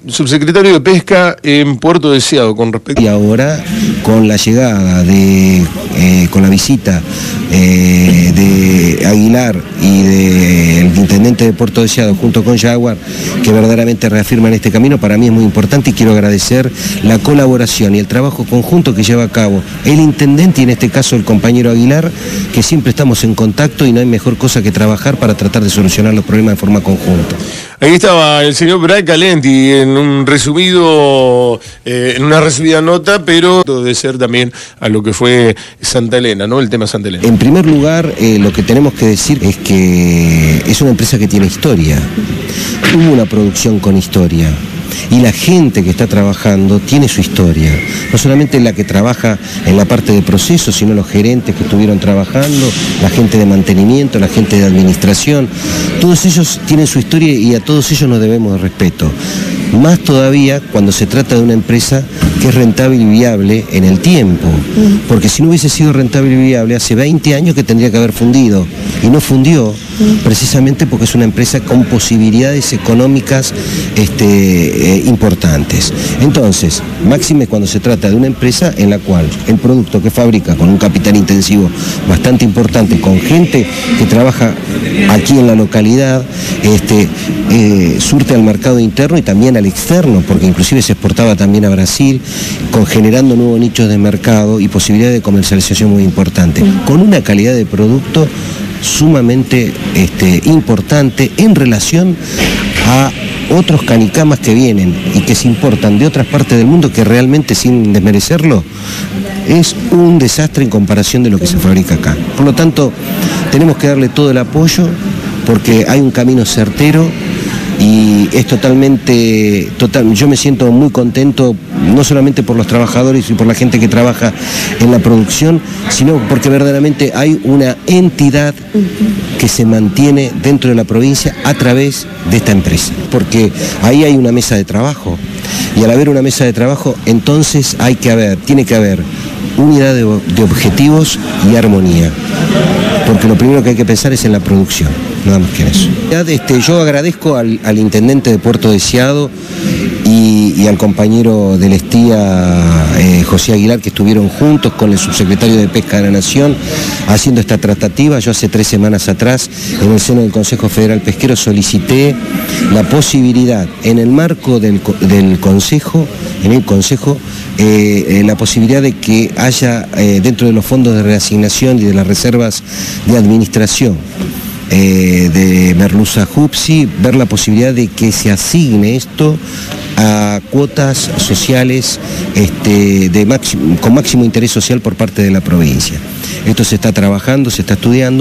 Subsecretario de Pesca en Puerto Deseado con respecto... Y ahora, con la llegada con la visita de Aguilar y del intendente de Puerto Deseado junto con Jaguar, que verdaderamente reafirman este camino, para mí es muy importante y quiero agradecer la colaboración y el trabajo conjunto que lleva a cabo el intendente y en este caso el compañero Aguilar, que siempre estamos en contacto y no hay mejor cosa que trabajar para tratar de solucionar los problemas de forma conjunta. Ahí estaba el señor Bray Calenti en un resumido, en una resumida nota, pero de ser también a lo que fue Santa Elena, ¿no? El tema Santa Elena. En primer lugar, lo que tenemos que decir es que es una empresa que tiene historia. Hubo una producción con historia. Y la gente que está trabajando tiene su historia, no solamente la que trabaja en la parte de procesos, sino los gerentes que estuvieron trabajando, la gente de mantenimiento, la gente de administración, todos ellos tienen su historia y a todos ellos nos debemos de respeto. Más todavía cuando se trata de una empresa que es rentable y viable en el tiempo, porque si no hubiese sido rentable y viable hace 20 años que tendría que haber fundido, y no fundió, precisamente porque es una empresa con posibilidades económicas importantes. Entonces, máxime cuando se trata de una empresa en la cual el producto que fabrica con un capital intensivo bastante importante, con gente que trabaja aquí en la localidad, surte al mercado interno y también al externo, porque inclusive se exportaba también a Brasil, generando nuevos nichos de mercado y posibilidades de comercialización muy importantes, con una calidad de producto sumamente importante en relación a otros canicamas que vienen y que se importan de otras partes del mundo, que realmente, sin desmerecerlo, es un desastre en comparación de lo que se fabrica acá. Por lo tanto, tenemos que darle todo el apoyo porque hay un camino certero y es yo me siento muy contento, no solamente por los trabajadores y por la gente que trabaja en la producción, sino porque verdaderamente hay una entidad que se mantiene dentro de la provincia a través de esta empresa, porque ahí hay una mesa de trabajo, y al haber una mesa de trabajo, entonces tiene que haber unidad de objetivos y armonía, porque lo primero que hay que pensar es en la producción, nada más que eso. Yo agradezco al intendente de Puerto Deseado y al compañero del Estía, José Aguilar, que estuvieron juntos con el subsecretario de Pesca de la Nación haciendo esta tratativa. Yo hace 3 semanas atrás, en el seno del Consejo Federal Pesquero, solicité la posibilidad, en el marco del Consejo, la posibilidad de que haya, dentro de los fondos de reasignación y de las reservas de administración de Merluza Jupsi, ver la posibilidad de que se asigne esto a cuotas sociales con máximo interés social por parte de la provincia. Esto se está trabajando, se está estudiando.